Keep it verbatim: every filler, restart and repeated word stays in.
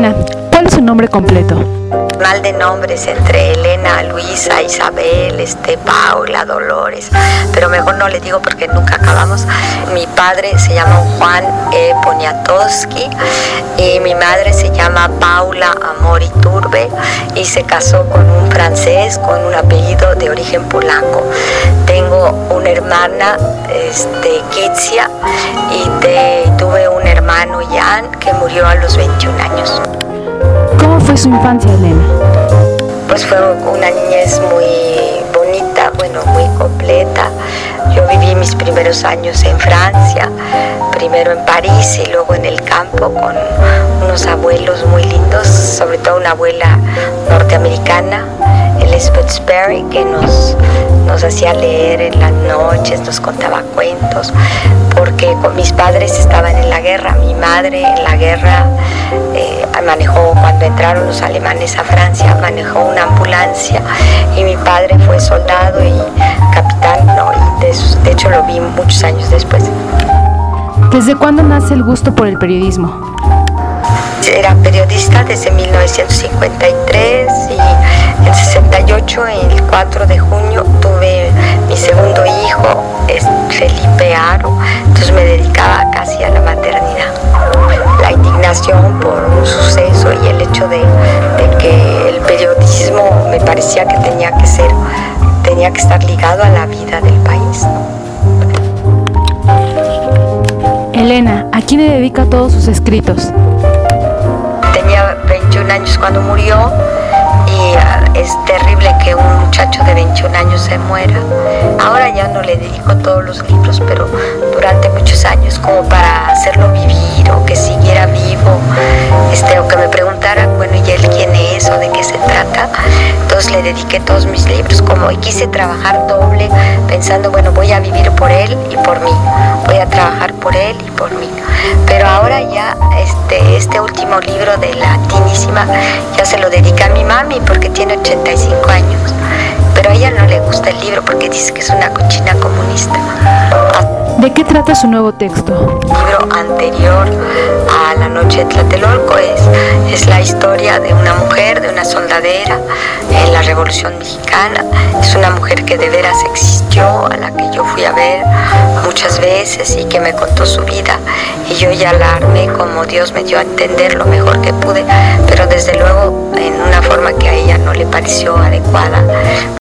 Elena, ¿cuál es su nombre completo? Mal de nombres entre Elena, Luisa, Isabel, este, Paula, Dolores, pero mejor no le digo porque nunca acabamos. Mi padre se llama Juan E. Poniatowski y mi madre se llama Paula Amor Iturbe y se casó con un francés con un apellido de origen polaco. Tengo una hermana, este, Kitsia, y te, tuve un hermano, Jan, que murió a los veintiún años. ¿Cómo fue su infancia, Elena? Pues fue una niñez muy bonita, bueno, muy completa. Yo viví mis primeros años en Francia, primero en París y luego en el campo con unos abuelos muy lindos, sobre todo una abuela norteamericana, Elizabeth Sperry, que nos, nos hacía leer en las noches, nos contaba cuentos, porque con mis padres estaban en la guerra. Mi madre en la guerra eh, manejó, cuando entraron los alemanes a Francia, manejó una ambulancia y mi padre fue soldado y capitán, ¿no? Y de, de hecho lo vi muchos años después. ¿Desde cuándo nace el gusto por el periodismo? Era periodista desde mil novecientos cincuenta y tres y en sesenta y ocho, el cuatro de junio, tuve mi segundo hijo, es Felipe Aro, entonces me dedicaba casi a la maternidad. La indignación por un suceso y el hecho de, de que el periodismo me parecía que tenía que ser, tenía que estar ligado a la vida del país, ¿no? Elena, ¿a quién le dedica todos sus escritos? Tenía veintiún años cuando murió y uh, es terrible que un muchacho de veintiún años se muera. Ahora ya no le dedico todos los libros, pero durante muchos años, como para hacerlo vivir o que siguiera vivo, este, o que me preguntara, bueno, ¿y él quién es o de qué se trata? Entonces le dediqué todos mis libros, como y quise trabajar doble, pensando, bueno, voy a vivir por él y por mí, voy a trabajar por él y por mí. Pero ahora ya este, este último libro de La Tinísima ya se lo dedica a mi mami porque tiene ochenta y cinco años, pero a ella no le gusta el libro porque dice que es una cochina comunista. ¿De qué trata su nuevo texto? El libro anterior a La Noche de Tlatelolco es, es la historia de una mujer, de una soldadera en la Revolución Mexicana. Es una mujer que de veras existió, a la que yo fui a ver muchas veces y que me contó su vida. Y yo ya la armé como Dios me dio a entender lo mejor que pude, pero desde luego en una forma que a ella no le pareció adecuada.